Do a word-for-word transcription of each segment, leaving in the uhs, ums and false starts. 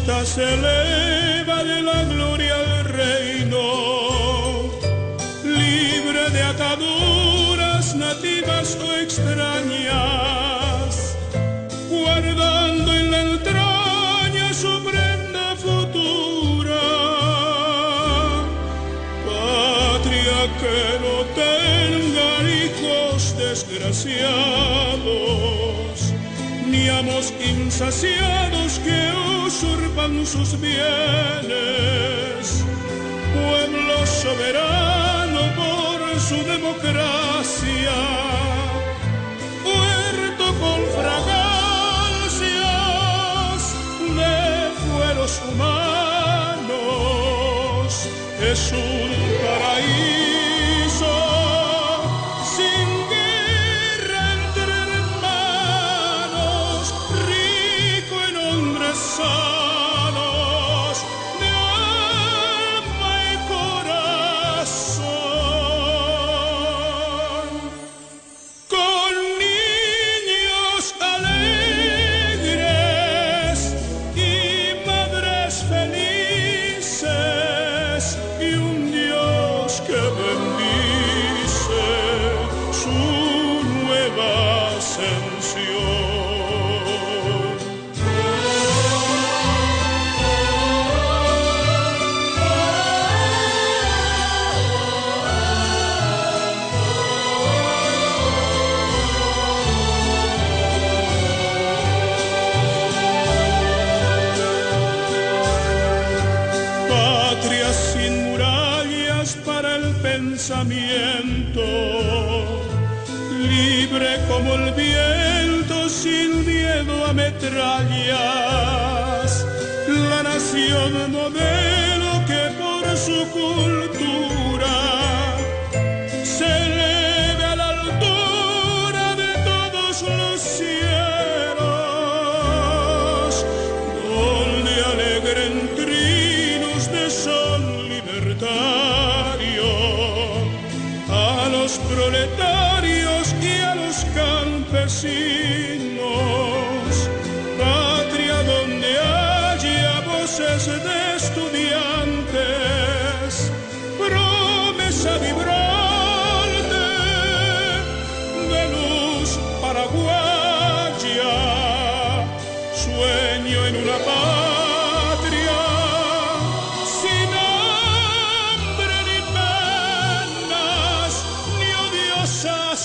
costa se eleva de la gloria al reino, libre de ataduras nativas o extrañas, guardando en la entraña su prenda futura. Patria que no tenga hijos desgraciados, ni amos insaciados que usurpan sus bienes. Pueblo soberano por su democracia, puerto con fragancias de fueros humanos, es un paraíso sin guerra entre hermanos, rico en hombres sanos de alma y corazón, con niños alegres y madres felices y un Dios que bendice su nueva ascensión. Patria sin murallas para el pensamiento, libre como el viento, sin miedo a metrallas, la nación modelo que por su cultura se eleve a la altura de todos los cielos, donde alegren trinos de sol libertario a los proletarios y a los campesinos. Patria donde haya voces de estudiantes, promesa vibrante de luz paraguaya, sueño en una patria sin hambre ni penas, ni odiosas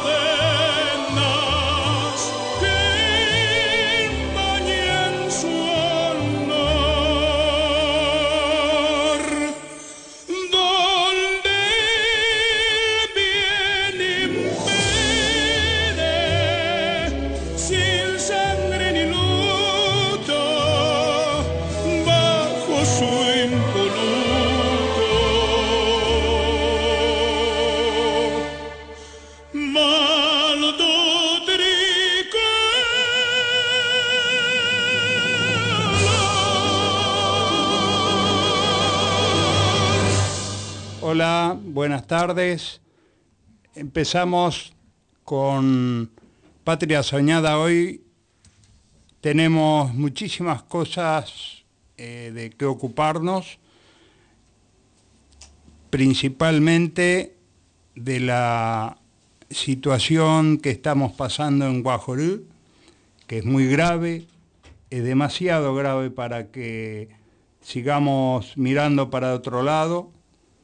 cadenas que empañen su honor, donde el bien impere, sin sangre ni luto, bajo su impoluto maldo tricolor. Hola, buenas tardes. Empezamos con Patria Soñada hoy. Tenemos muchísimas cosas eh, de que ocuparnos, principalmente de la situación que estamos pasando en Guajorú, que es muy grave, es demasiado grave para que sigamos mirando para otro lado.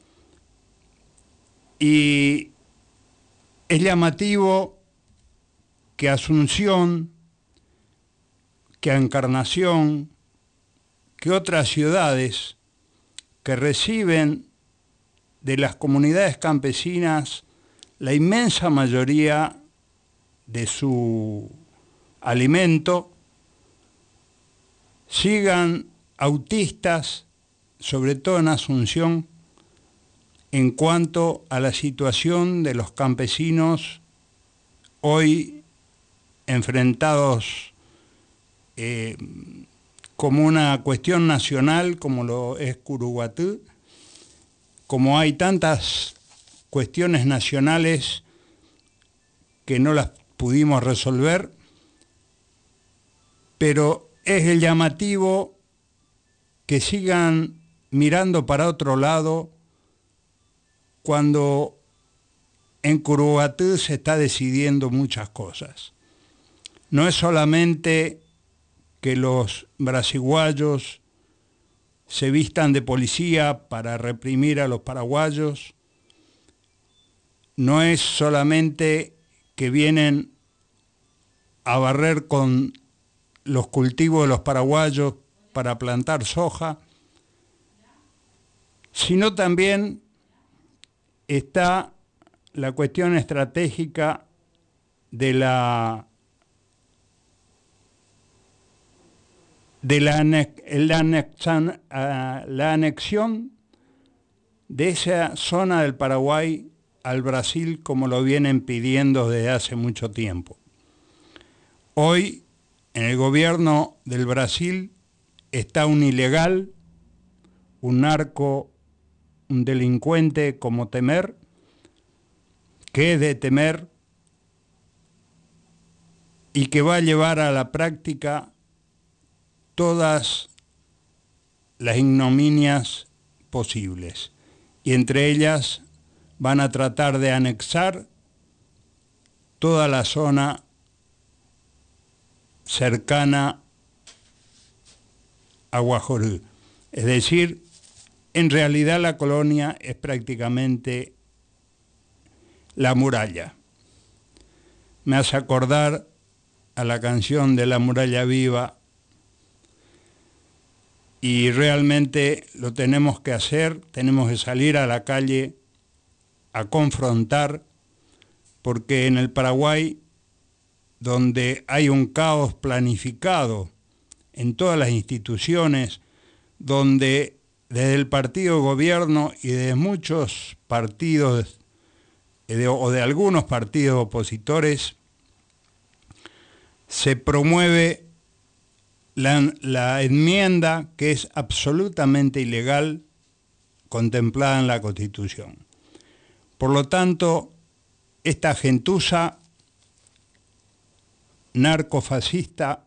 Y es llamativo que Asunción, que Encarnación, que otras ciudades que reciben de las comunidades campesinas la inmensa mayoría de su alimento, sigan autistas, sobre todo en Asunción, en cuanto a la situación de los campesinos hoy enfrentados eh, como una cuestión nacional, como lo es Curuguatú, como hay tantas cuestiones nacionales que no las pudimos resolver, pero es el llamativo que sigan mirando para otro lado cuando en Curuguatú se está decidiendo muchas cosas. No es solamente que los brasiguayos se vistan de policía para reprimir a los paraguayos, no es solamente que vienen a barrer con los cultivos de los paraguayos para plantar soja, sino también está la cuestión estratégica de la de la, anex, la, anexan, uh, la anexión de esa zona del Paraguay al Brasil, como lo vienen pidiendo desde hace mucho tiempo. Hoy, en el gobierno del Brasil, está un ilegal, un narco, un delincuente como Temer, que es de temer y que va a llevar a la práctica todas las ignominias posibles, y entre ellas van a tratar de anexar toda la zona cercana a Guajorú. Es decir, en realidad la colonia es prácticamente la muralla. Me hace acordar a la canción de La Muralla Viva, y realmente lo tenemos que hacer, tenemos que salir a la calle a confrontar, porque en el Paraguay, donde hay un caos planificado en todas las instituciones, donde desde el partido gobierno y de muchos partidos de, o de algunos partidos opositores se promueve la, la enmienda que es absolutamente ilegal contemplada en la Constitución. Por lo tanto, esta gentuza narcofascista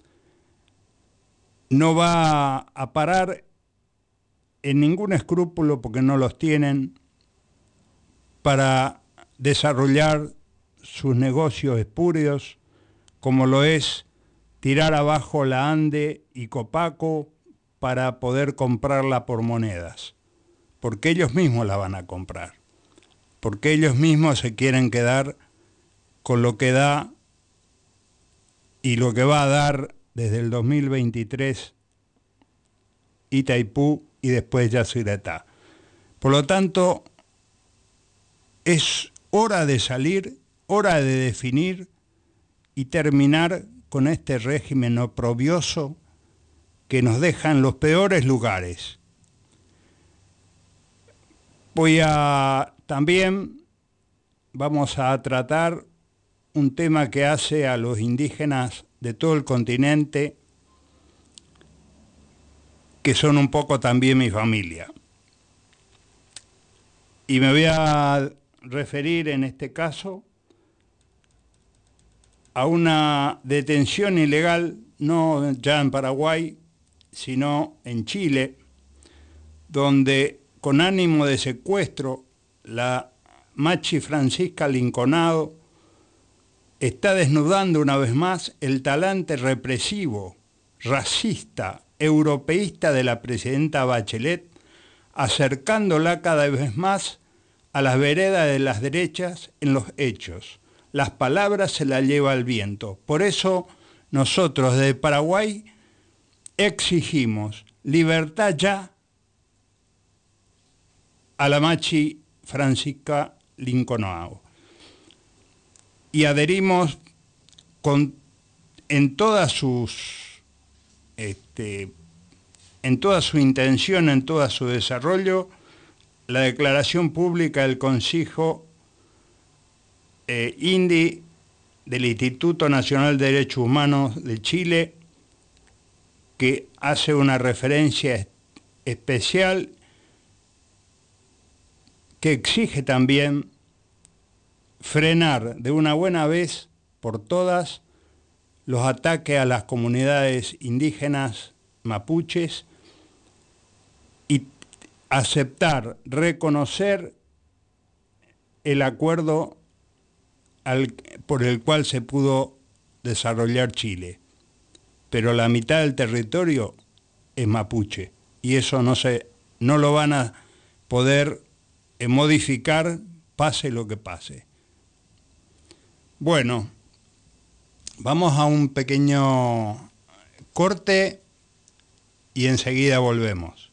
no va a parar en ningún escrúpulo, porque no los tienen, para desarrollar sus negocios espurios, como lo es tirar abajo la ANDE y Copaco para poder comprarla por monedas, porque ellos mismos la van a comprar, porque ellos mismos se quieren quedar con lo que da y lo que va a dar desde el dos mil veintitrés Itaipú y después Yacyretá. Por lo tanto, es hora de salir, hora de definir y terminar con este régimen oprobioso que nos deja en los peores lugares. Voy a también, vamos a tratar un tema que hace a los indígenas de todo el continente, que son un poco también mi familia. Y me voy a referir en este caso a una detención ilegal, no ya en Paraguay, sino en Chile, donde con ánimo de secuestro, la Machi Francisca Linconado está desnudando una vez más el talante represivo, racista, europeísta de la presidenta Bachelet, acercándola cada vez más a las veredas de las derechas en los hechos. Las palabras se las lleva el viento. Por eso nosotros desde Paraguay exigimos libertad ya a la Machi Francisca Linconado. Y adherimos con, en todas sus, este, en toda su intención, en todo su desarrollo, la declaración pública del Consejo eh, INDI del Instituto Nacional de Derechos Humanos de Chile, que hace una referencia especial que exige también frenar de una buena vez por todas los ataques a las comunidades indígenas mapuches aceptar, reconocer el acuerdo al, por el cual se pudo desarrollar Chile. Pero la mitad del territorio es mapuche y eso no, se, no lo van a poder eh, modificar, pase lo que pase. Bueno, vamos a un pequeño corte y enseguida volvemos.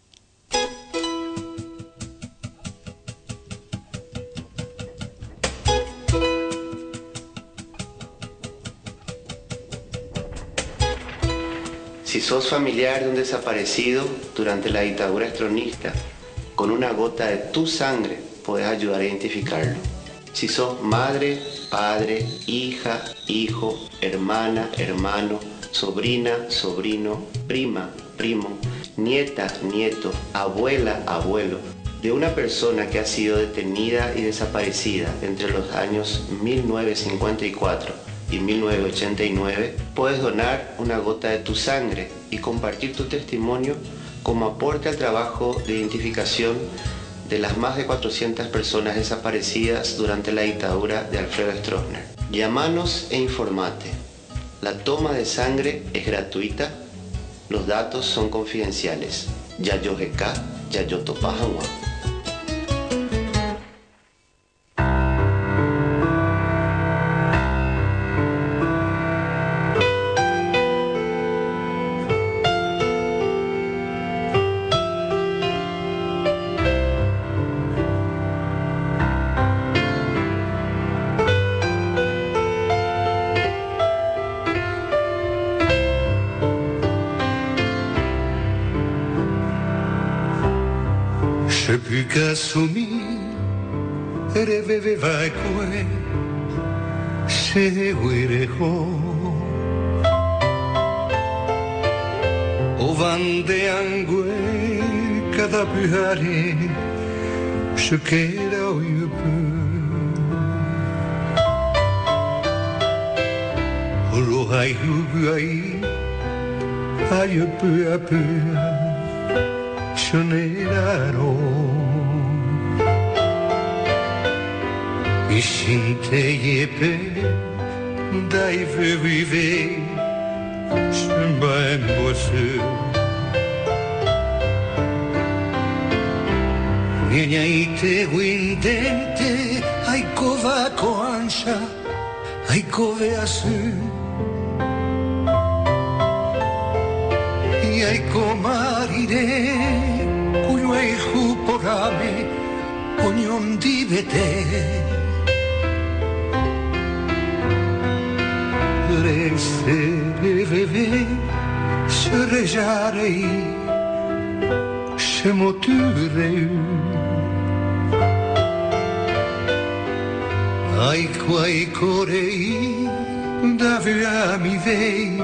Si sos familiar de un desaparecido durante la dictadura estronista, con una gota de tu sangre podés ayudar a identificarlo. Si sos madre, padre, hija, hijo, hermana, hermano, sobrina, sobrino, prima, primo, nieta, nieto, abuela, abuelo, de una persona que ha sido detenida y desaparecida entre los años mil novecientos cincuenta y cuatro y mil novecientos ochenta y nueve, puedes donar una gota de tu sangre y compartir tu testimonio como aporte al trabajo de identificación de las más de cuatrocientas personas desaparecidas durante la dictadura de Alfredo Stroessner. Llámanos e informate. La toma de sangre es gratuita, los datos son confidenciales. Yayojeká, Yayotopajanwa. Kasumi reveve vaikue se huirejo ovande angue cada pyhäri se queda oyupu olo hai huai ayupu apu sonero Ishinte yepe daive vive Shumba embosu Niña ite windente Aiko vako ansha Aiko veasu Aiko marire Kuyo eihu porame Onyon divete Reveve, se rejarei, se moturei. Aiko aiko rei, davi ami vei,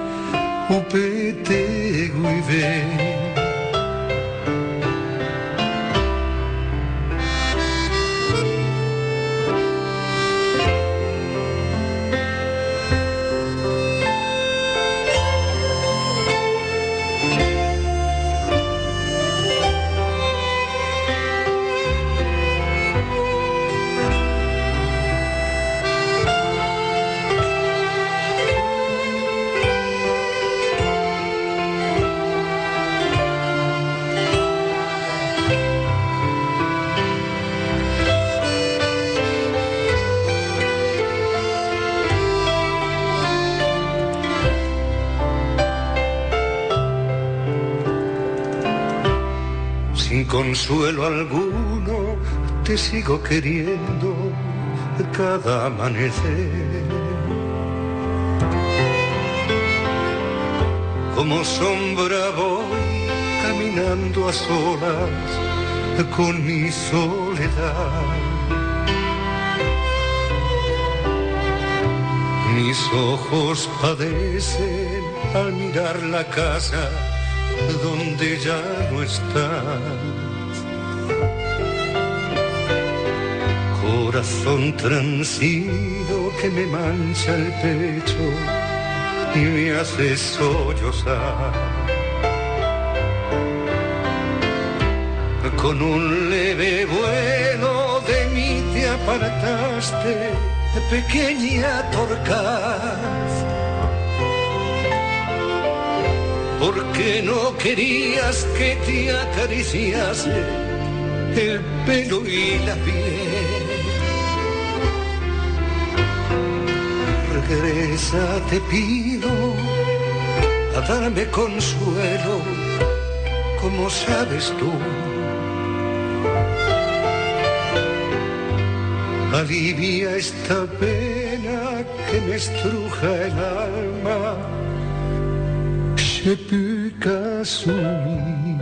upete guivei. Consuelo alguno, te sigo queriendo cada amanecer. Como sombra voy caminando a solas con mi soledad. Mis ojos padecen al mirar la casa donde ya no estás. Corazón transido que me mancha el pecho y me hace sollozar. con un leve vuelo de mí te apartaste, pequeña torcaz, porque no querías que te acariciase el pelo y la piel. Regresa, te pido, a darme consuelo, como sabes tú. Alivia esta pena que me estruja el alma. Je peux qu'assumir.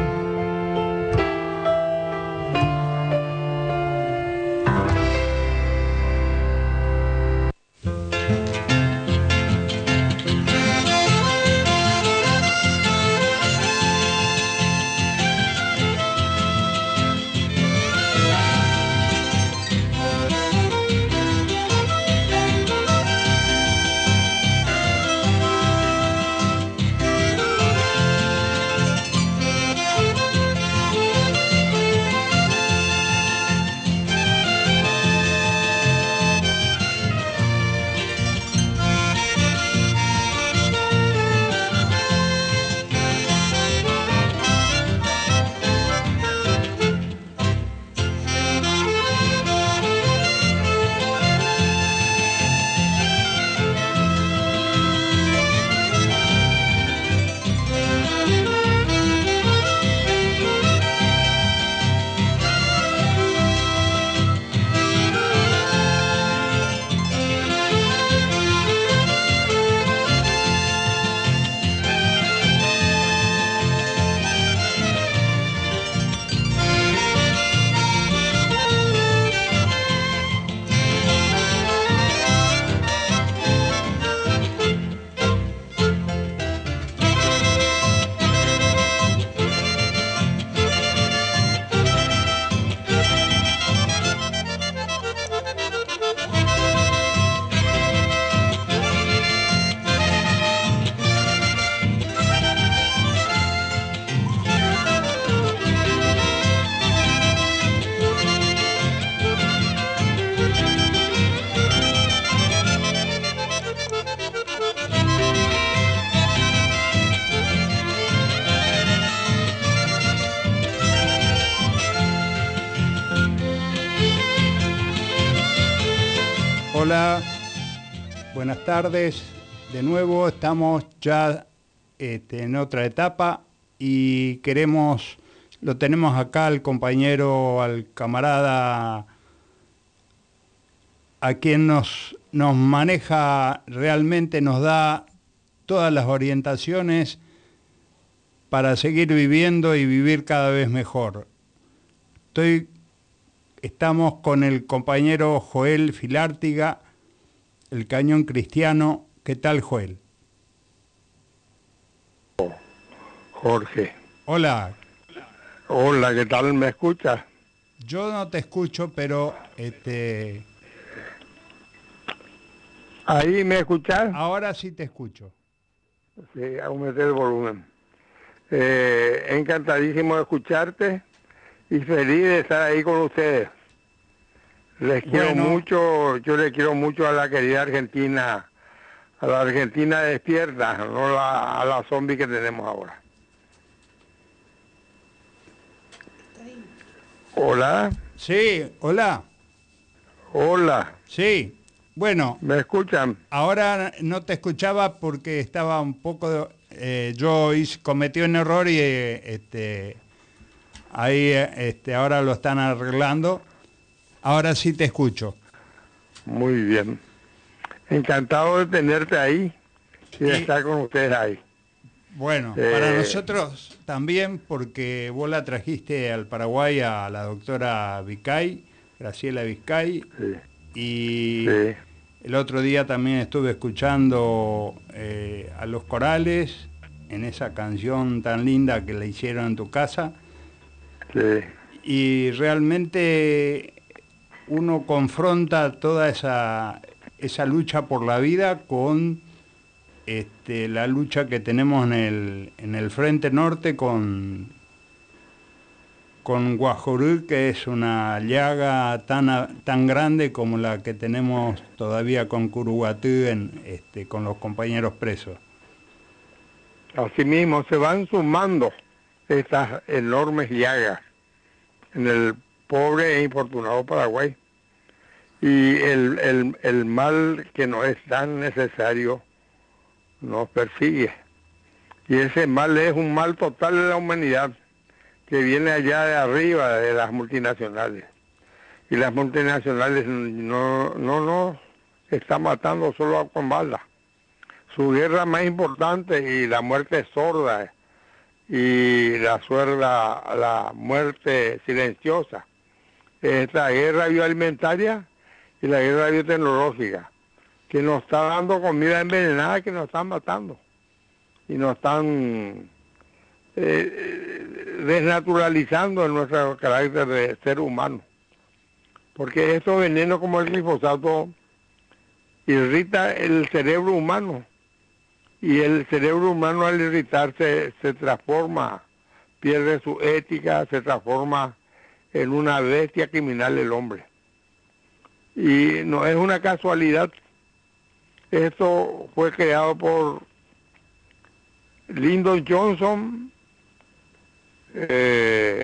Hola, buenas tardes. De nuevo estamos ya este, en otra etapa y queremos, lo tenemos acá al compañero, al camarada, a quien nos, nos maneja realmente, nos da todas las orientaciones para seguir viviendo y vivir cada vez mejor. Estoy... Estamos con el compañero Joel Filártiga, el Cañón Cristiano. ¿Qué tal, Joel? Jorge. Hola. Hola, ¿qué tal? ¿Me escuchas? Yo no te escucho, pero... este. ¿Ahí me escuchas? Ahora sí te escucho. Sí, aumenté el volumen. Eh, encantadísimo de escucharte y feliz de estar ahí con ustedes. Les quiero Bueno. mucho, yo le quiero mucho a la querida Argentina, a la Argentina despierta, no la, a la zombie que tenemos ahora. Hola. Sí, hola. Hola. Sí, bueno. ¿Me escuchan? Ahora no te escuchaba porque estaba un poco... Eh, yo hice, cometí un error y eh, este, ahí este, ahora lo están arreglando. Ahora sí te escucho. Muy bien. Encantado de tenerte ahí y de Sí. estar con ustedes ahí. Bueno, Eh, para nosotros también, porque vos la trajiste al Paraguay a la doctora Vizcay, Graciela Vizcay, Sí. y Sí. el otro día también estuve escuchando eh, a Los Corales en esa canción tan linda que le hicieron en tu casa, Sí. y realmente uno confronta toda esa, esa lucha por la vida con este, la lucha que tenemos en el, en el Frente Norte con, con Guajorú, que es una llaga tan, a- tan grande como la que tenemos todavía con Curuguatú, en, este, con los compañeros presos. Asimismo, se van sumando estas enormes llagas en el pobre e infortunado Paraguay. Y el, el, el mal que no es tan necesario nos persigue. Y ese mal es un mal total de la humanidad, que viene allá de arriba, de las multinacionales. Y las multinacionales no, no nos están matando solo con balas. Su guerra más importante y la muerte sorda y la suerda, la muerte silenciosa, es la guerra bioalimentaria y la guerra biotecnológica, que nos está dando comida envenenada, que nos están matando y nos están eh, desnaturalizando en nuestro carácter de ser humano. Porque estos venenos como el glifosato irrita el cerebro humano, y el cerebro humano al irritarse se transforma, pierde su ética, se transforma en una bestia criminal el hombre. Y no es una casualidad. Esto fue creado por Lyndon Johnson, eh,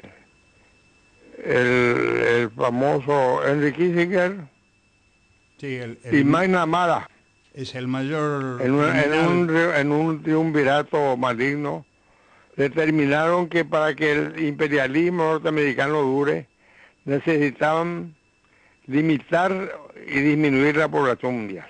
el, el famoso Henry Kissinger, Sí, el, y el, McNamara, es el mayor en un, en, criminal. un, re- en un triunvirato maligno, determinaron que para que el imperialismo norteamericano dure, necesitaban limitar y disminuir la población mundial.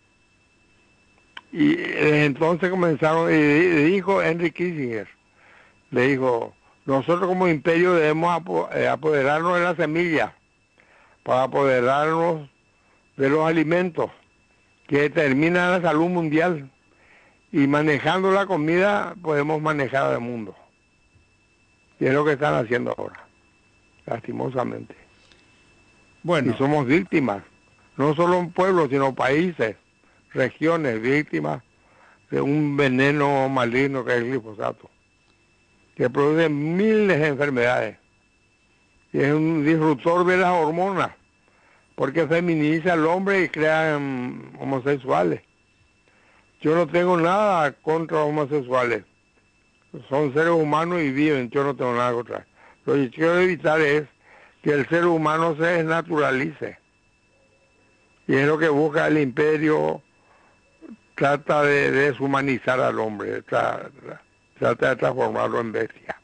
Y desde entonces comenzaron, y di- dijo Henry Kissinger, le dijo, nosotros como imperio debemos apo- eh, apoderarnos de la semilla, para apoderarnos de los alimentos que determinan la salud mundial, y manejando la comida podemos manejar el mundo. Y es lo que están haciendo ahora, lastimosamente. Bueno, Y somos víctimas, no solo un pueblo, sino países, regiones, víctimas de un veneno maligno que es el glifosato, que produce miles de enfermedades. Y es un disruptor de las hormonas, porque feminiza al hombre y crea um, homosexuales. Yo no tengo nada contra homosexuales. Son seres humanos y viven, yo no tengo nada contra. Lo que quiero evitar es que el ser humano se desnaturalice. Y es lo que busca el imperio, trata de deshumanizar al hombre, trata, trata de transformarlo en bestia.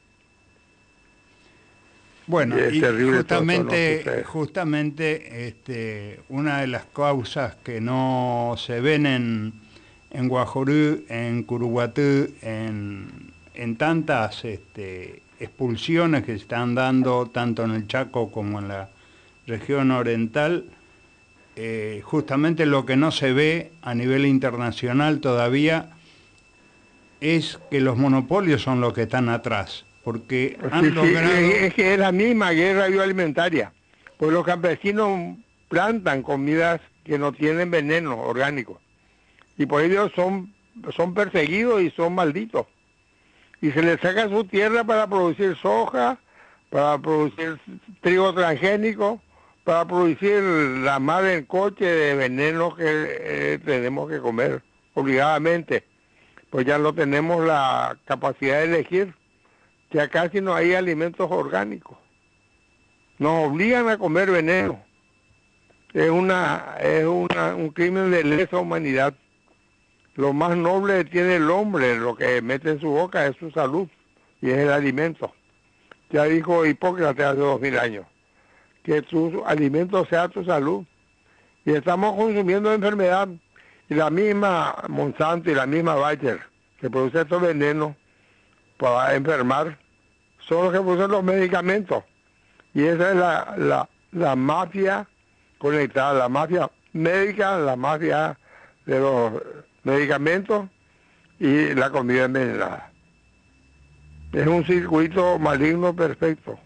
Bueno, Y es y terrible todo esto, ¿no? justamente, Sucede. justamente este, una de las causas que no se ven en, en Guajorú, en Curuguatú, en, en tantas este, expulsiones que se están dando tanto en el Chaco como en la región oriental, eh, justamente lo que no se ve a nivel internacional todavía es que los monopolios son los que están atrás, porque han Sí, sí, logrado... es que es la misma guerra bioalimentaria, pues los campesinos plantan comidas que no tienen veneno orgánico, y por ello son, son perseguidos y son malditos, y se les saca su tierra para producir soja, para producir trigo transgénico, para producir la madre en coche de veneno que eh, tenemos que comer obligadamente, pues ya no tenemos la capacidad de elegir, que acá casi no hay alimentos orgánicos. Nos obligan a comer veneno. Es una es una, un crimen de lesa humanidad. Lo más noble que tiene el hombre, lo que mete en su boca es su salud, y es el alimento. Ya dijo Hipócrates hace dos mil años, que tu alimento sea tu salud. Y estamos consumiendo enfermedad. Y la misma Monsanto y la misma Bayer, que produce estos venenos para enfermar, son los que producen los medicamentos. Y esa es la, la, la mafia conectada, la mafia médica, la mafia de los medicamentos y la comida envenenada. Es un circuito maligno perfecto.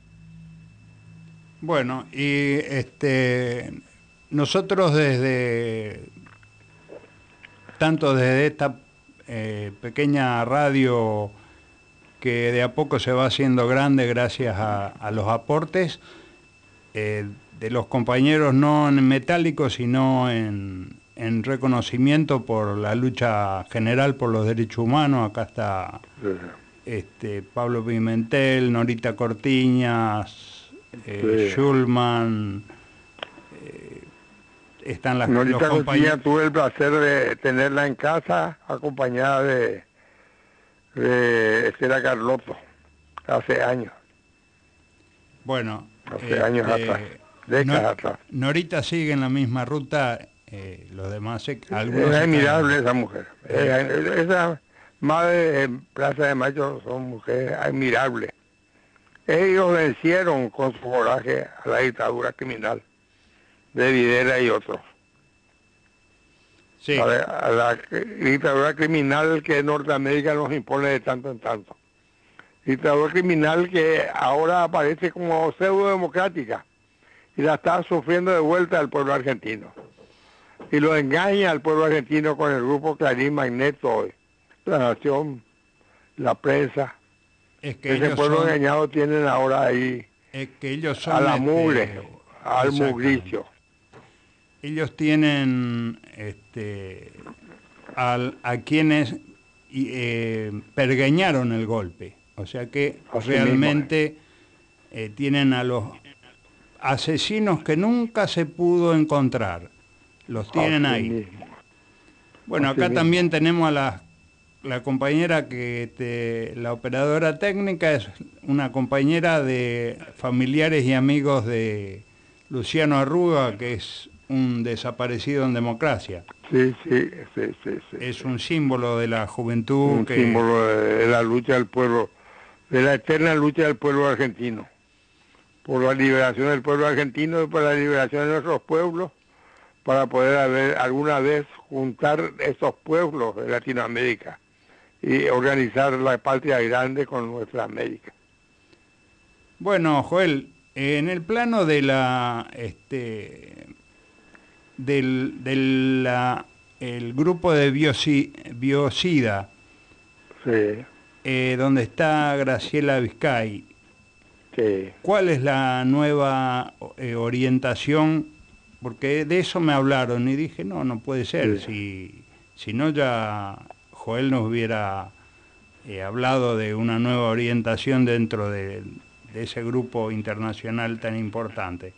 Bueno, y este nosotros desde, tanto desde esta eh, pequeña radio que de a poco se va haciendo grande gracias a, a los aportes eh, de los compañeros, no en metálicos, sino en, en reconocimiento por la lucha general por los derechos humanos. Acá está este, Pablo Pimentel, Norita Cortiñas, eh, sí. Schulman, eh, están las Norita los compañeros. Cortiñas, tuve el placer de tenerla en casa acompañada de, de Estela Carlotto hace años. Bueno, hace este, años atrás, décadas no, atrás. Norita sigue en la misma ruta, eh, los demás, se, algunos es admirable esa mujer. Eh, esa madre en Plaza de Mayo son mujeres admirables. Ellos vencieron con su coraje a la dictadura criminal de Videla y otros. Sí. A, la, a la dictadura criminal que Norteamérica nos impone de tanto en tanto. Dictadura criminal que ahora aparece como pseudo-democrática y la está sufriendo de vuelta al pueblo argentino. Y lo engaña al pueblo argentino con el grupo Clarín, Magneto, La Nación, la prensa. Es que ese pueblo son, engañado tienen ahora ahí es que ellos son a la este, mugre, al mugricio. Ellos tienen este, al, a quienes eh, pergeñaron el golpe. O sea que así realmente eh, tienen a los asesinos que nunca se pudo encontrar. Los tienen así ahí. Mismo. Bueno, así acá mismo. También tenemos a la, la compañera que, te, la operadora técnica, es una compañera de familiares y amigos de Luciano Arruga, que es un desaparecido en democracia. Sí, sí, sí, sí. sí es sí. un símbolo de la juventud. Un que... símbolo de la lucha del pueblo, de la eterna lucha del pueblo argentino, por la liberación del pueblo argentino y por la liberación de nuestros pueblos, para poder haber alguna vez juntar esos pueblos de Latinoamérica y organizar la patria grande con nuestra América. Bueno, Joel, en el plano de la este del, del la, el grupo de Bioci, Biocida, sí. eh, donde está Graciela Vizcay, sí. ¿Cuál es la nueva eh, orientación? Porque de eso me hablaron y dije, no, no puede ser, sí. si, si no ya Joel nos hubiera eh, hablado de una nueva orientación dentro de, de ese grupo internacional tan importante.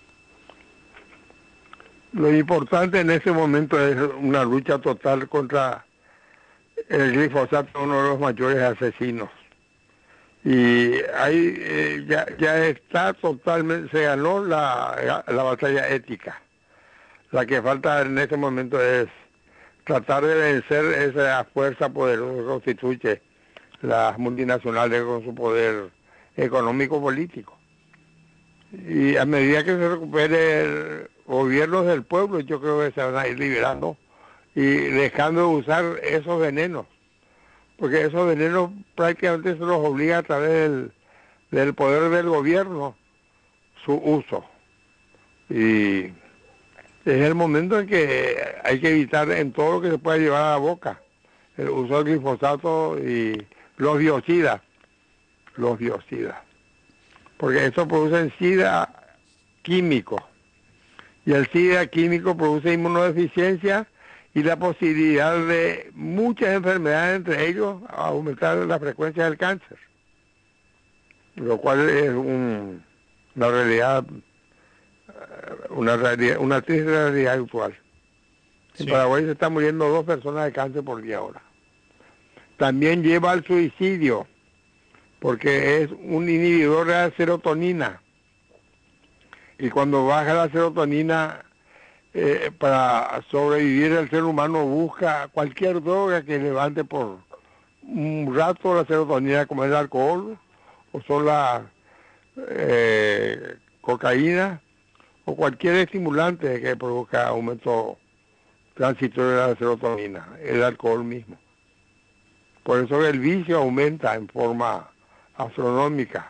Lo importante en ese momento es una lucha total contra el glifosato, uno de los mayores asesinos. Y ahí eh, ya, ya está totalmente, se ganó la, la batalla ética. La que falta en este momento es tratar de vencer esa fuerza poderosa que constituye las multinacionales con su poder económico-político. Y a medida que se recupere el gobierno del pueblo, yo creo que se van a ir liberando y dejando de usar esos venenos. Porque esos venenos prácticamente se los obliga a través del, del poder del gobierno su uso. Y es el momento en que hay que evitar en todo lo que se pueda llevar a la boca el uso del glifosato y los biocidas, los biocidas. Porque estos producen sida químico. Y el sida químico produce inmunodeficiencia y la posibilidad de muchas enfermedades, entre ellos aumentar la frecuencia del cáncer, lo cual es un, una realidad, una realidad, una triste realidad actual. Sí. En Paraguay se están muriendo dos personas de cáncer por día ahora. También lleva al suicidio, porque es un inhibidor de la serotonina, y cuando baja la serotonina, Eh, para sobrevivir el ser humano busca cualquier droga que levante por un rato la serotonina, como el alcohol o son la eh, cocaína o cualquier estimulante que provoca aumento transitorio de la serotonina, el alcohol mismo. Por eso el vicio aumenta en forma astronómica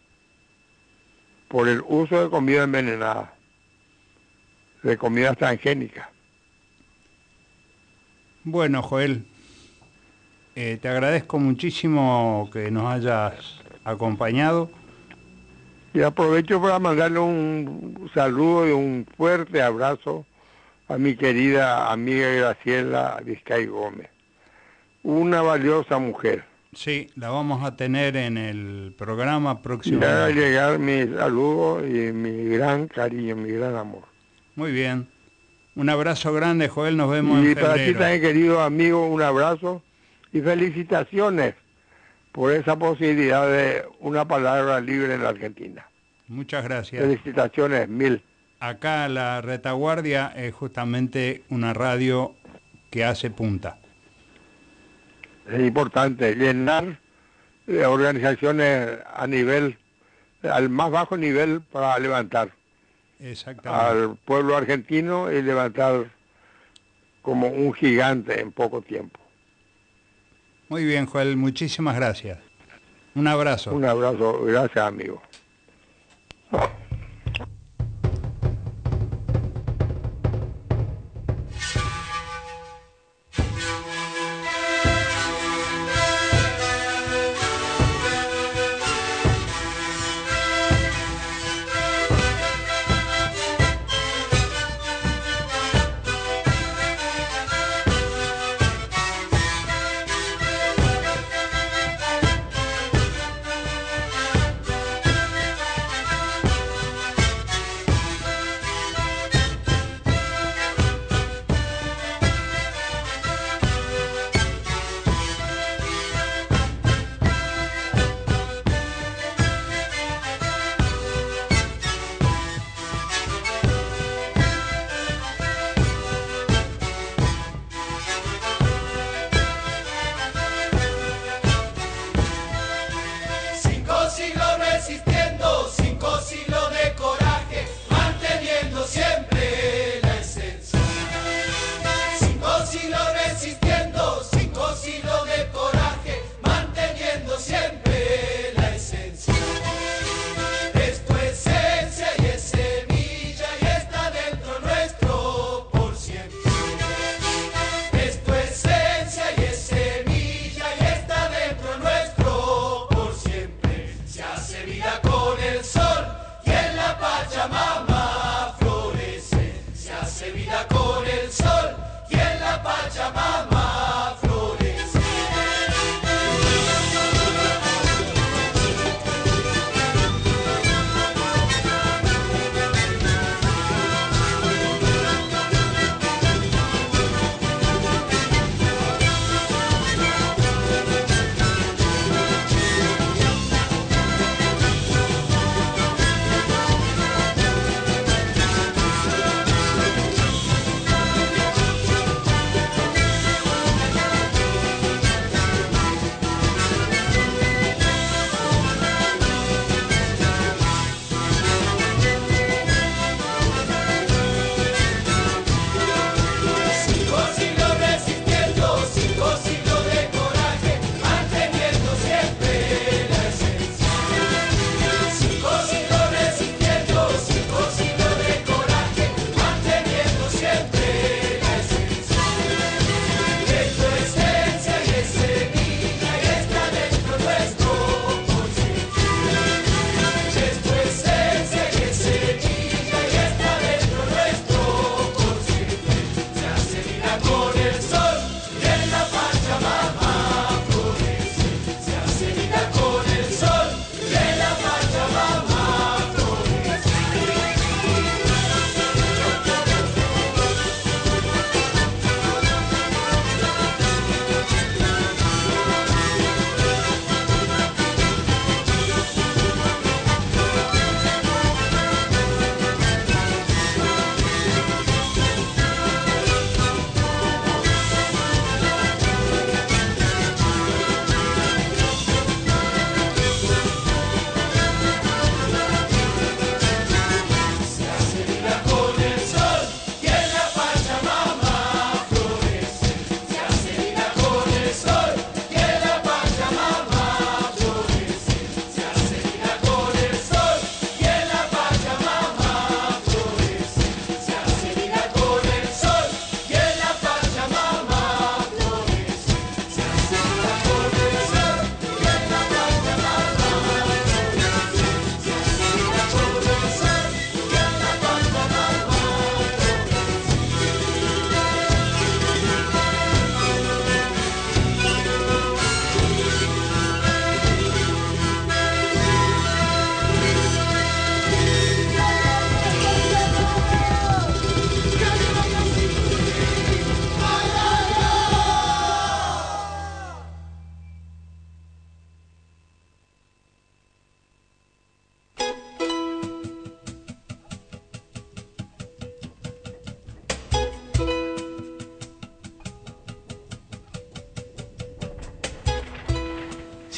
por el uso de comida envenenada, de comidas transgénicas. Bueno, Joel, eh, te agradezco muchísimo que nos hayas acompañado. Y aprovecho para mandarle un saludo y un fuerte abrazo a mi querida amiga Graciela Vizcay Gómez, una valiosa mujer. Sí, la vamos a tener en el programa próximo. Le haga llegar mi saludo y mi gran cariño, mi gran amor. Muy bien. Un abrazo grande, Joel, nos vemos y en febrero. Y para ti también, querido amigo, un abrazo y felicitaciones por esa posibilidad de una palabra libre en la Argentina. Muchas gracias. Felicitaciones, mil. Acá la Retaguardia es justamente una radio que hace punta. Es importante llenar eh, organizaciones a nivel, al más bajo nivel para levantar al pueblo argentino y levantar como un gigante en poco tiempo. Muy bien, Joel, muchísimas gracias. Un abrazo. Un abrazo, gracias, amigo.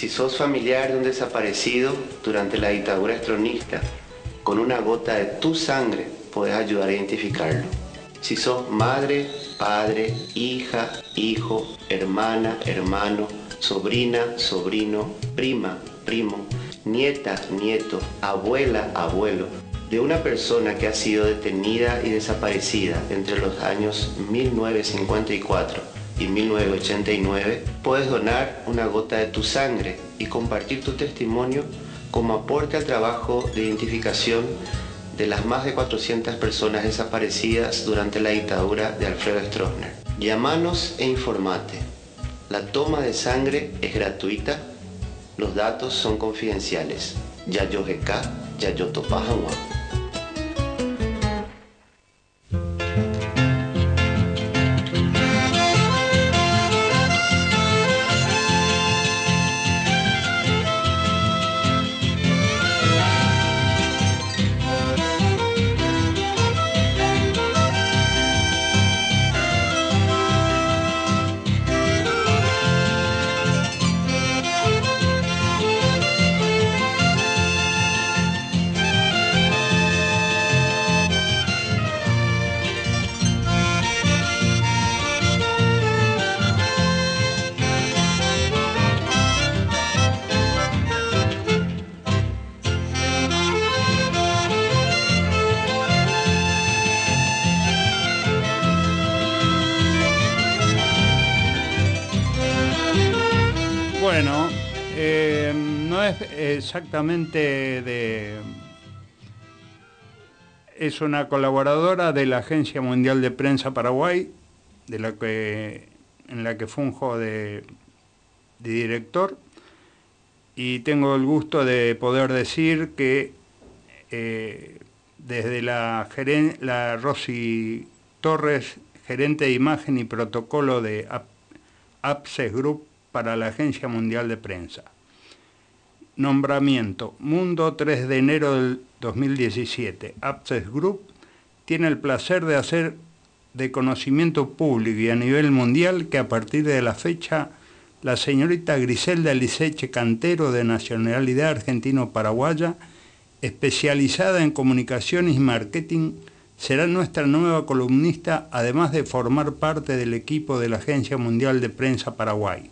Si sos familiar de un desaparecido durante la dictadura estronista, con una gota de tu sangre podés ayudar a identificarlo. Si sos madre, padre, hija, hijo, hermana, hermano, sobrina, sobrino, prima, primo, nieta, nieto, abuela, abuelo, de una persona que ha sido detenida y desaparecida entre los años mil novecientos cincuenta y cuatro y mil novecientos ochenta y nueve, puedes donar una gota de tu sangre y compartir tu testimonio como aporte al trabajo de identificación de las más de cuatrocientas personas desaparecidas durante la dictadura de Alfredo Stroessner. Llámanos e informate. La toma de sangre es gratuita, los datos son confidenciales. Yayo G K, Yayo Topajanwa. Bueno, eh, no es exactamente de... Es una colaboradora de la Agencia Mundial de Prensa Paraguay, de la que, en la que funjo de, de director, y tengo el gusto de poder decir que eh, desde la, geren, la Rosy Torres, gerente de imagen y protocolo de APSES Group para la Agencia Mundial de Prensa. Nombramiento: Mundo, tres de enero del dos mil diecisiete. APSES Group tiene el placer de hacer de conocimiento público y a nivel mundial que a partir de la fecha la señorita Griselda Liceche Cantero, de nacionalidad argentino-paraguaya, especializada en comunicaciones y marketing, será nuestra nueva columnista, además de formar parte del equipo de la Agencia Mundial de Prensa Paraguay.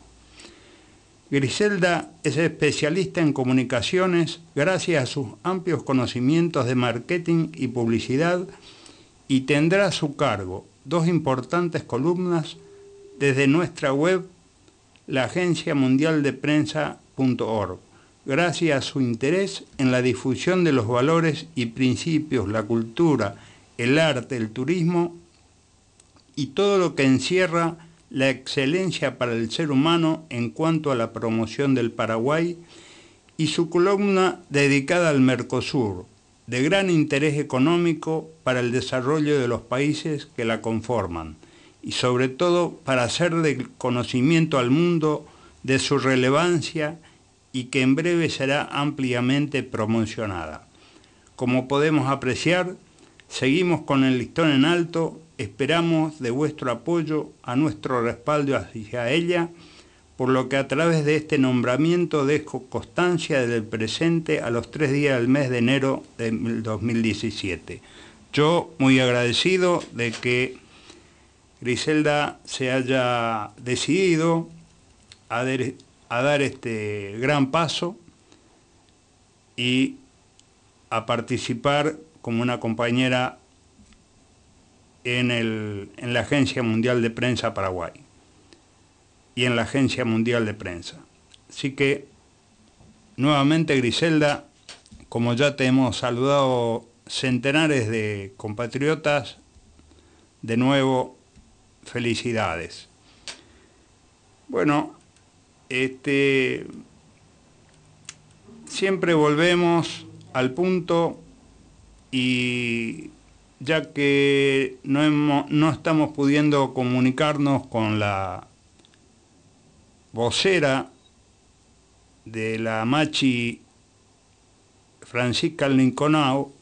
Griselda es especialista en comunicaciones gracias a sus amplios conocimientos de marketing y publicidad, y tendrá a su cargo dos importantes columnas desde nuestra web, la agencia mundial de prensa punto org, gracias a su interés en la difusión de los valores y principios, la cultura, el arte, el turismo y todo lo que encierra la excelencia para el ser humano en cuanto a la promoción del Paraguay, y su columna dedicada al Mercosur, de gran interés económico para el desarrollo de los países que la conforman, y sobre todo para hacer de conocimiento al mundo de su relevancia, y que en breve será ampliamente promocionada. Como podemos apreciar, seguimos con el listón en alto. Esperamos de vuestro apoyo a nuestro respaldo hacia ella, por lo que a través de este nombramiento dejo constancia del presente a los tres días del mes de enero del dos mil diecisiete. Yo muy agradecido de que Griselda se haya decidido a, de, a dar este gran paso y a participar como una compañera En, el, en la Agencia Mundial de Prensa Paraguay y en la Agencia Mundial de Prensa. Así que, nuevamente, Griselda, como ya te hemos saludado centenares de compatriotas, de nuevo, felicidades. Bueno, este, siempre volvemos al punto, y ya que no, hemos, no estamos pudiendo comunicarnos con la vocera de la Machi, Francisca Linconao,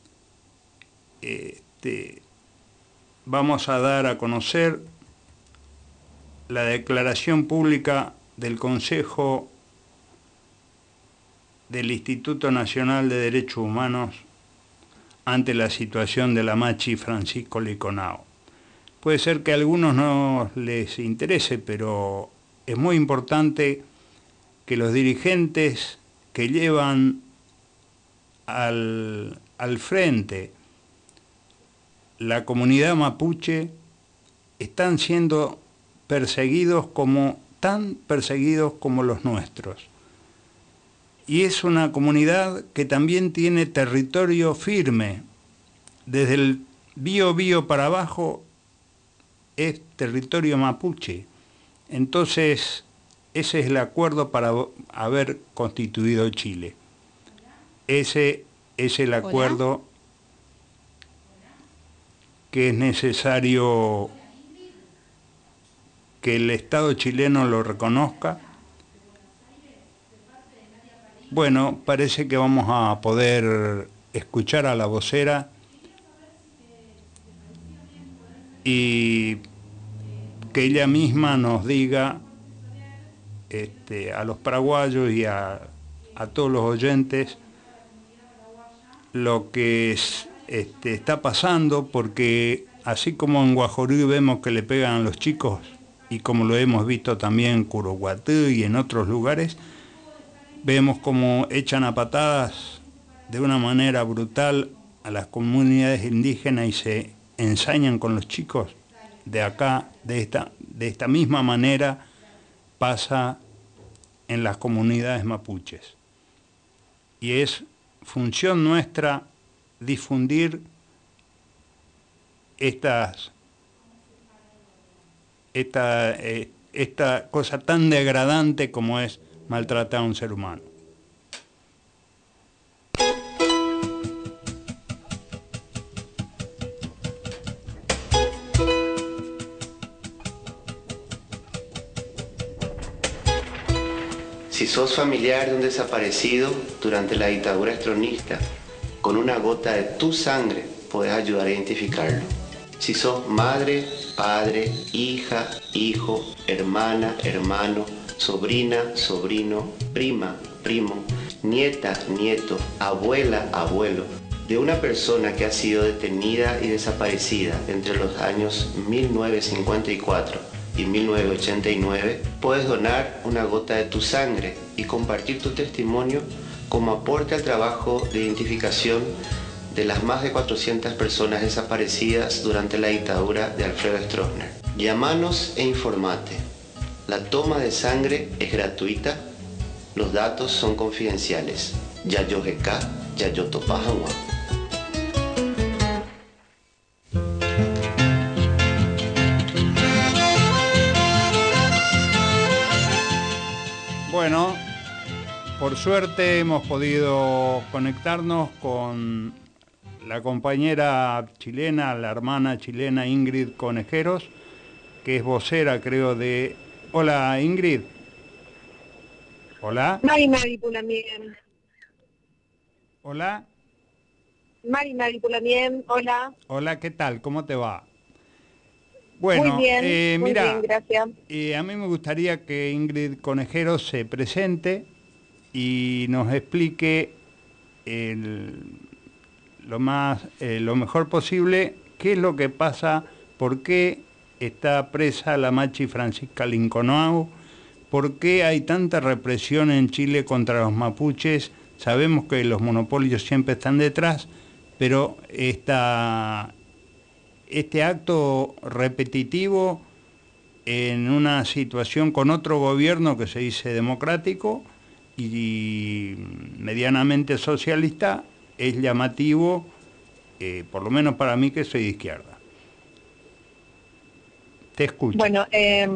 este, vamos a dar a conocer la declaración pública del Consejo del Instituto Nacional de Derechos Humanos ante la situación de la Machi Francisco Liconao. Puede ser que a algunos no les interese, pero es muy importante que los dirigentes que llevan al, al frente la comunidad mapuche están siendo perseguidos como tan perseguidos como los nuestros. Y es una comunidad que también tiene territorio firme. Desde el Biobío para abajo es territorio mapuche. Entonces, ese es el acuerdo para haber constituido Chile. Ese es el acuerdo Hola. que es necesario que el Estado chileno lo reconozca. Bueno, parece que vamos a poder escuchar a la vocera y que ella misma nos diga este, a los paraguayos y a, a todos los oyentes lo que es, este, está pasando, porque así como en Guajorú vemos que le pegan a los chicos y como lo hemos visto también en Curuguatú y en otros lugares, vemos como echan a patadas de una manera brutal a las comunidades indígenas y se ensañan con los chicos. De acá, de esta, de esta misma manera, pasa en las comunidades mapuches. Y es función nuestra difundir estas, esta, eh, esta cosa tan degradante como es maltratar a un ser humano. Si sos familiar de un desaparecido durante la dictadura estronista, con una gota de tu sangre podés ayudar a identificarlo. Si sos madre, padre, hija, hijo, hermana, hermano, sobrina, sobrino, prima, primo, nieta, nieto, abuela, abuelo, de una persona que ha sido detenida y desaparecida entre los años mil novecientos cincuenta y cuatro y mil novecientos ochenta y nueve, puedes donar una gota de tu sangre y compartir tu testimonio como aporte al trabajo de identificación de las más de cuatrocientas personas desaparecidas durante la dictadura de Alfredo Stroessner. Llámanos e informate. La toma de sangre es gratuita, los datos son confidenciales. Yayojeca, Yayotopajanwa. Bueno, por suerte hemos podido conectarnos con la compañera chilena, la hermana chilena Ingrid Conejeros, que es vocera, creo, de... Hola, Ingrid. Hola. Mari Mari Pulamien. Hola. Mari Mari Pulamien, hola. Hola, ¿qué tal? ¿Cómo te va? Bueno, muy bien, eh, muy mira, bien, gracias. Eh, a mí me gustaría que Ingrid Conejeros se presente y nos explique el, lo más, eh, lo mejor posible qué es lo que pasa, por qué está presa la Machi Francisca Liconao, por qué hay tanta represión en Chile contra los mapuches. Sabemos que los monopolios siempre están detrás, pero esta... este acto repetitivo en una situación con otro gobierno que se dice democrático y medianamente socialista es llamativo, eh, por lo menos para mí que soy de izquierda. Te escucho. Bueno, eh,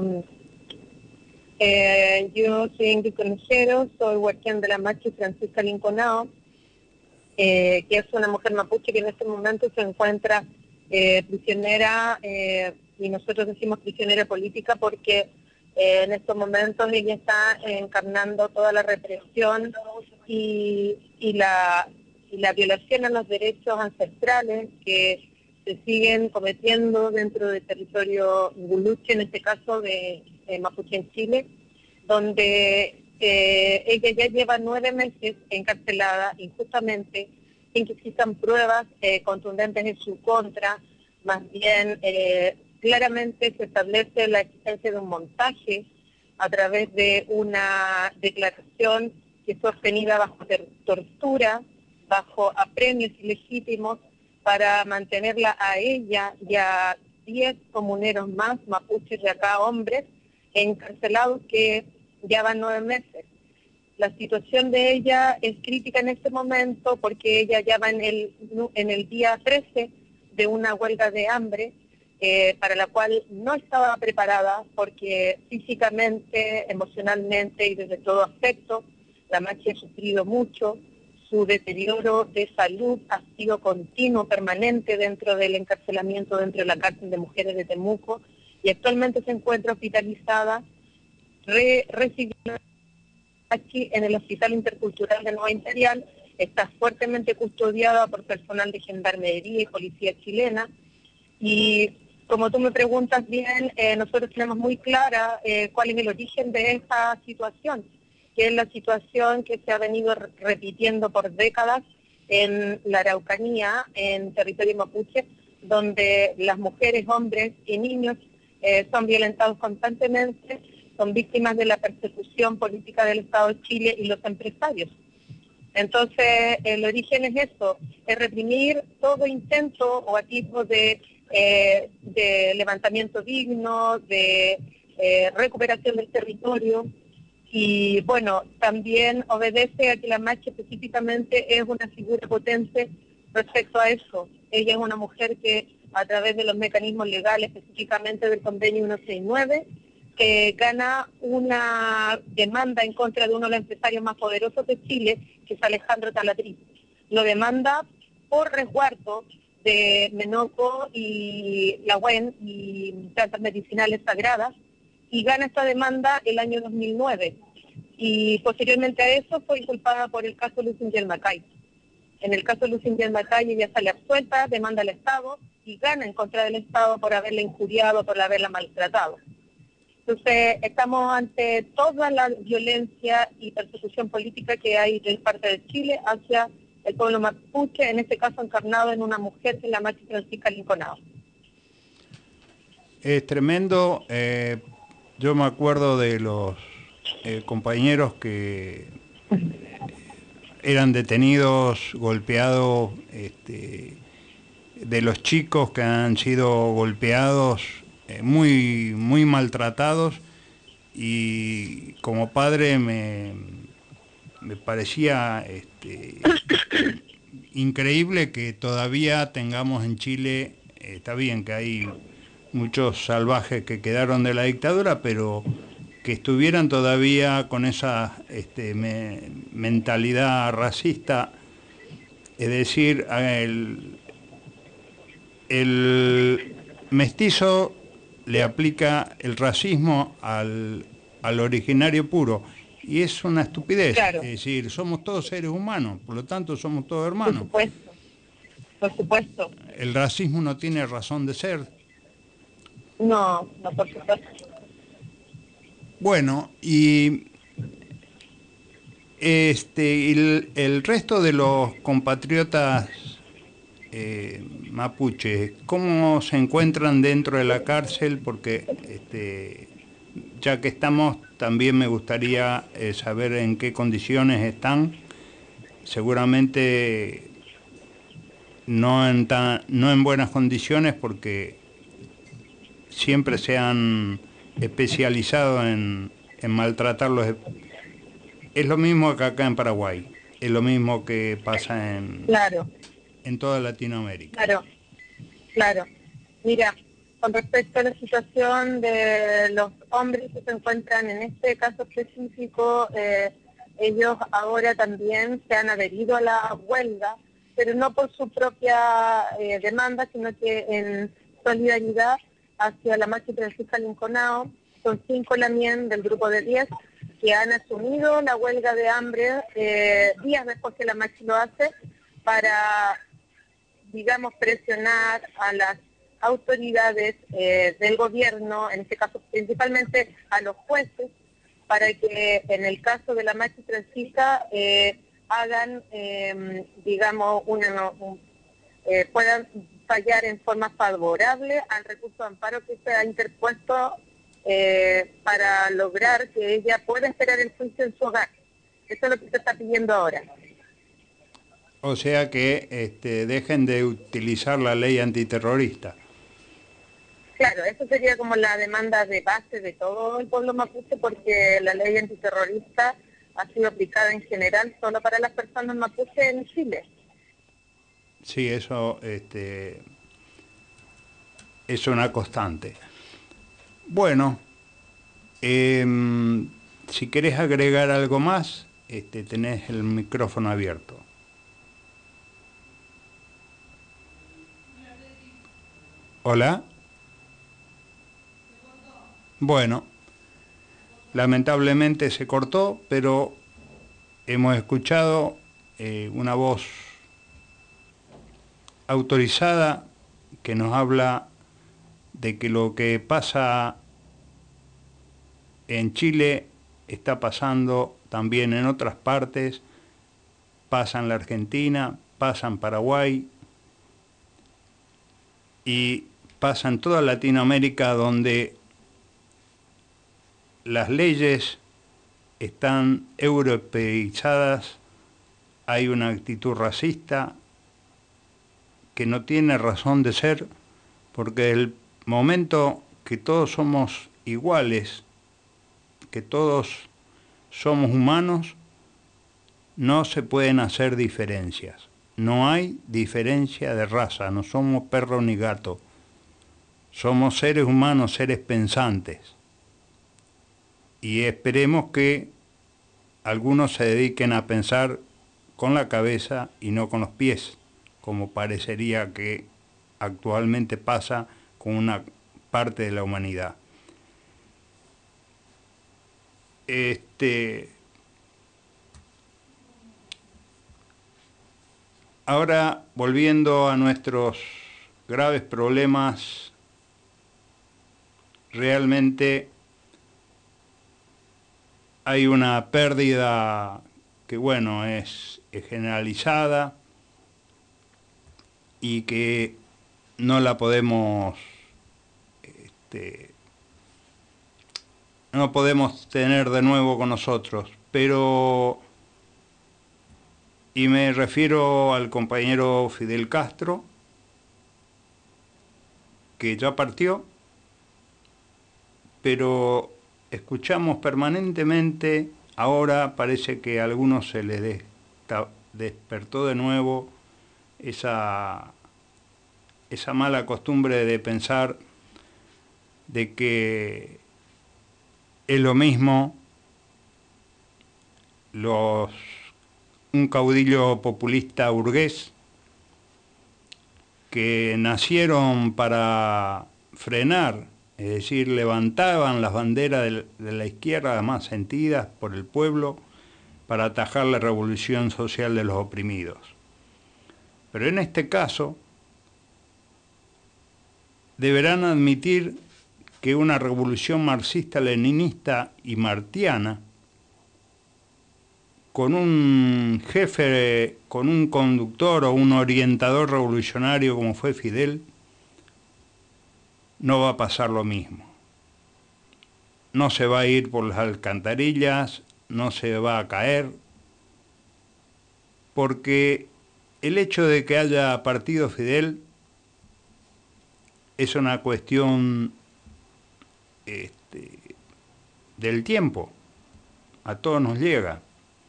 eh, yo soy Ingrid Conejeros, soy huarquián de la Machi Francisca Liconao, eh, que es una mujer mapuche que en este momento se encuentra Eh, prisionera, eh, y nosotros decimos prisionera política porque eh, en estos momentos ella está encarnando toda la represión y, y, la, y la violación a los derechos ancestrales que se siguen cometiendo dentro del territorio guluche, en este caso de, de Mapuche en Chile, donde Eh, ella ya lleva nueve meses encarcelada injustamente, sin que existan pruebas eh, contundentes en su contra. Más bien, eh, claramente se establece la existencia de un montaje a través de una declaración que fue obtenida bajo tortura, bajo apremios ilegítimos, para mantenerla a ella y a diez comuneros más, mapuches de acá, hombres, encarcelados que ya van nueve meses. La situación de ella es crítica en este momento porque ella ya va en el, en el día trece de una huelga de hambre, eh, para la cual no estaba preparada porque físicamente, emocionalmente y desde todo aspecto, la machi ha sufrido mucho. Su deterioro de salud ha sido continuo, permanente dentro del encarcelamiento, dentro de la cárcel de mujeres de Temuco, y actualmente se encuentra hospitalizada, re, recibiendo aquí en el Hospital Intercultural de Nueva Imperial. Está fuertemente custodiada por personal de gendarmería y policía chilena, y como tú me preguntas bien, eh, nosotros tenemos muy clara eh, cuál es el origen de esta situación, que es la situación que se ha venido repitiendo por décadas en la Araucanía, en territorio mapuche, donde las mujeres, hombres y niños eh, son violentados constantemente, son víctimas de la persecución política del Estado de Chile y los empresarios. Entonces, el origen es eso, es reprimir todo intento o atisbo de, eh, de levantamiento digno, de eh, recuperación del territorio. Y bueno, también obedece a que la machi específicamente es una figura potente respecto a eso. Ella es una mujer que a través de los mecanismos legales, específicamente del convenio ciento sesenta y nueve, que gana una demanda en contra de uno de los empresarios más poderosos de Chile, que es Alejandro Talatriz. Lo demanda por resguardo de Menoco y la U E N y plantas medicinales sagradas, y gana esta demanda el año dos mil nueve. Y posteriormente a eso fue inculpada por el caso Lucín Yelmacay. En el caso Lucín Yelmacay ella sale absuelta, demanda al Estado y gana en contra del Estado por haberla injuriado, por haberla maltratado. Entonces, estamos ante toda la violencia y persecución política que hay de parte de Chile hacia el pueblo mapuche, en este caso encarnado en una mujer, que es la machi Francisca Linconao. Es tremendo. Eh, yo me acuerdo de los eh, compañeros que eran detenidos, golpeados, este, de los chicos que han sido golpeados, muy muy maltratados, y como padre me, me parecía este, increíble que todavía tengamos en Chile, está bien que hay muchos salvajes que quedaron de la dictadura, pero que estuvieran todavía con esa este, me, mentalidad racista, es decir, el, el mestizo le aplica el racismo al, al originario puro, y es una estupidez. Claro. Es decir, somos todos seres humanos, por lo tanto somos todos hermanos. Por supuesto, por supuesto. El racismo no tiene razón de ser. No, no, por supuesto. Bueno, y este el, el resto de los compatriotas Eh, mapuche, ¿cómo se encuentran dentro de la cárcel? Porque este, ya que estamos, también me gustaría eh, saber en qué condiciones están. Seguramente no en, tan, no en buenas condiciones, porque siempre se han especializado en, en maltratarlos. Es lo mismo que acá en Paraguay, es lo mismo que pasa en... Claro. en toda Latinoamérica. Claro, claro. Mira, con respecto a la situación de los hombres que se encuentran en este caso específico, eh, ellos ahora también se han adherido a la huelga, pero no por su propia eh, demanda, sino que en solidaridad hacia la machi Francisca Linconao. Son cinco lamien del grupo de diez que han asumido la huelga de hambre eh, días después que la machi lo hace, para, digamos, presionar a las autoridades eh, del gobierno, en este caso principalmente a los jueces, para que en el caso de la Machi Francisca eh, hagan, eh, digamos, una, un, eh, puedan fallar en forma favorable al recurso de amparo que se ha interpuesto eh, para lograr que ella pueda esperar el juicio en su hogar. Eso es lo que se está pidiendo ahora. O sea que este, dejen de utilizar la ley antiterrorista. Claro, eso sería como la demanda de base de todo el pueblo mapuche, porque la ley antiterrorista ha sido aplicada en general solo para las personas mapuches en Chile. Sí, eso este, es una constante. Bueno, eh, si querés agregar algo más, este, tenés el micrófono abierto. ¿Hola? Bueno, lamentablemente se cortó, pero hemos escuchado eh, una voz autorizada que nos habla de que lo que pasa en Chile está pasando también en otras partes, pasa en la Argentina, pasa en Paraguay y pasa en toda Latinoamérica, donde las leyes están europeizadas, hay una actitud racista que no tiene razón de ser, porque el momento que todos somos iguales, que todos somos humanos, no se pueden hacer diferencias. No hay diferencia de raza, no somos perro ni gato. Somos seres humanos, seres pensantes. Y esperemos que algunos se dediquen a pensar con la cabeza y no con los pies, como parecería que actualmente pasa con una parte de la humanidad. Este, ahora, volviendo a nuestros graves problemas, realmente hay una pérdida que, bueno, es, es generalizada y que no la podemos este, no podemos tener de nuevo con nosotros, pero, y me refiero al compañero Fidel Castro, que ya partió, pero escuchamos permanentemente, ahora parece que a algunos se les de, despertó de nuevo esa, esa mala costumbre de pensar de que es lo mismo los, un caudillo populista burgués que nacieron para frenar, es decir, levantaban las banderas de, de la izquierda más sentidas por el pueblo para atajar la revolución social de los oprimidos. Pero en este caso deberán admitir que una revolución marxista-leninista y martiana, con un jefe, con un conductor o un orientador revolucionario como fue Fidel, no va a pasar lo mismo. No se va a ir por las alcantarillas, no se va a caer, porque el hecho de que haya partido Fidel es una cuestión este, del tiempo, a todos nos llega.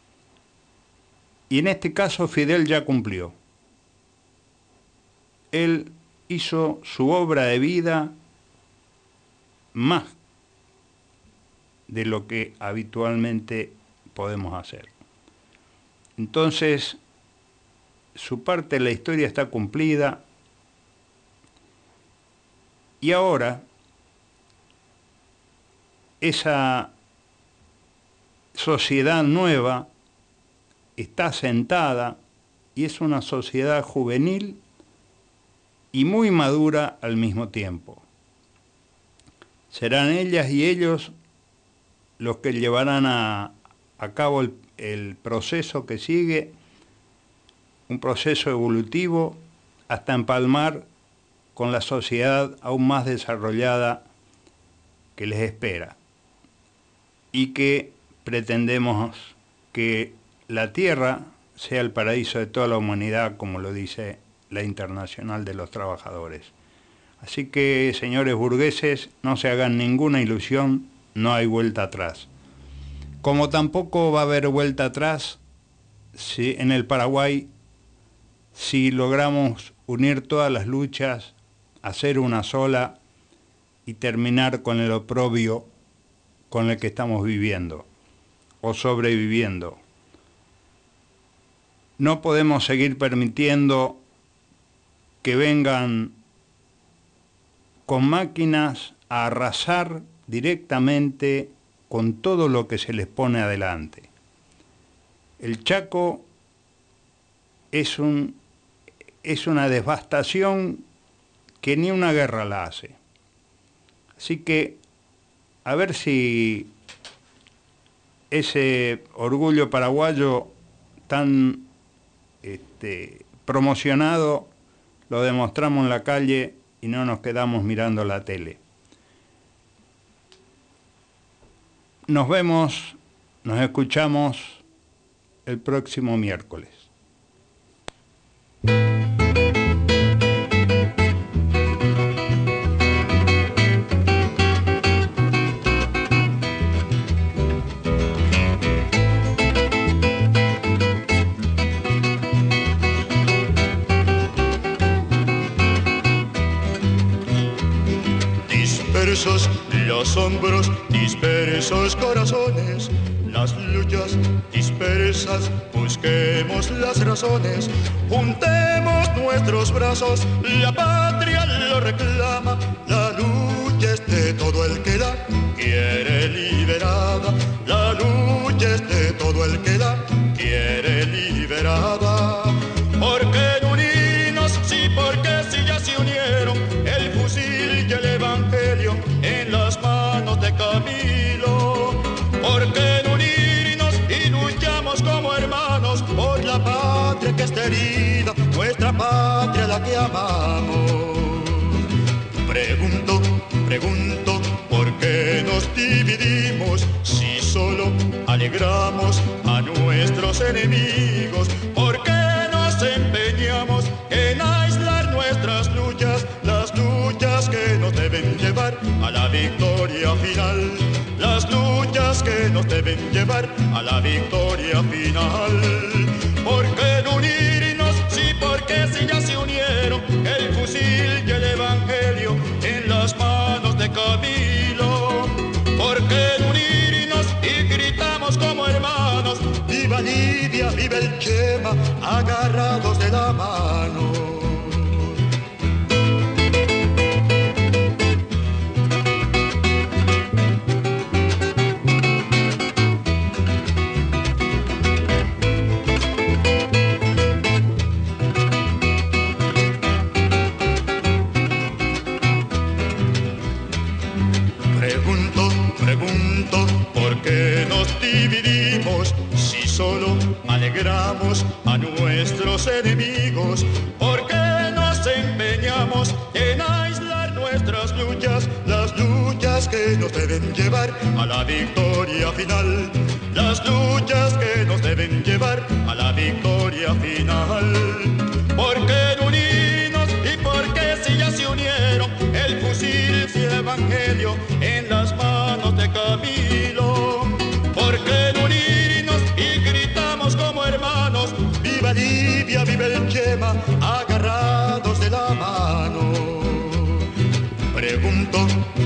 Y en este caso Fidel ya cumplió. Él hizo su obra de vida más de lo que habitualmente podemos hacer. Entonces, su parte de la historia está cumplida y ahora esa sociedad nueva está sentada y es una sociedad juvenil y muy madura al mismo tiempo. Serán ellas y ellos los que llevarán a, a cabo el, el proceso que sigue, un proceso evolutivo, hasta empalmar con la sociedad aún más desarrollada que les espera, y que pretendemos que la Tierra sea el paraíso de toda la humanidad, como lo dice la Internacional de los Trabajadores. Así que, señores burgueses, no se hagan ninguna ilusión, no hay vuelta atrás. Como tampoco va a haber vuelta atrás si en el Paraguay, si logramos unir todas las luchas, hacer una sola y terminar con el oprobio con el que estamos viviendo o sobreviviendo. No podemos seguir permitiendo que vengan con máquinas a arrasar directamente con todo lo que se les pone adelante. El Chaco es, un, es una devastación que ni una guerra la hace. Así que, a ver si ese orgullo paraguayo tan este, promocionado lo demostramos en la calle y no nos quedamos mirando la tele. Nos vemos, nos escuchamos el próximo miércoles. Dispersos los hombros, dispersos corazones, las luchas dispersas, busquemos las razones, juntemos nuestros brazos, la patria lo reclama, la lucha es de todo el que la quiere liberada, la lucha es de todo el que la quiere liberada, porque unirnos, sí, porque si ya se unieron, el fusil y el evangelio en las manos de Camilo, porque unirnos y luchamos como hermanos por la patria que está herida, nuestra patria la que amamos. Pregunto, pregunto, ¿por qué nos dividimos si solo alegramos a nuestros enemigos? ¿Por qué nos empeñamos en aislar nuestras luchas, las luchas que nos deben llevar a la victoria final, las luchas que nos deben llevar a la victoria final? ¿Por qué no unirnos? Sí, porque si ya se unieron el fusil y el evangelio en las manos de Camilo. ¿Por qué no unirnos y gritamos como hermanos? Viva Lidia, viva el Chema, agarrados de la mano. Pregunto, pregunto, ¿por qué nos dividimos si solo alegramos a nuestros enemigos? ¿Por qué nos empeñamos en aislar nuestras luchas, las luchas que nos deben llevar a la victoria final, las luchas que nos deben llevar a la victoria final? ¿Por qué no unirnos y por qué si ya se unieron el fusil y el evangelio en las manos de Camilo? ¿Por qué no unirnos y gritamos como hermanos? Viva Libia, viva el Chema, agarrados de la mano. Pregunto,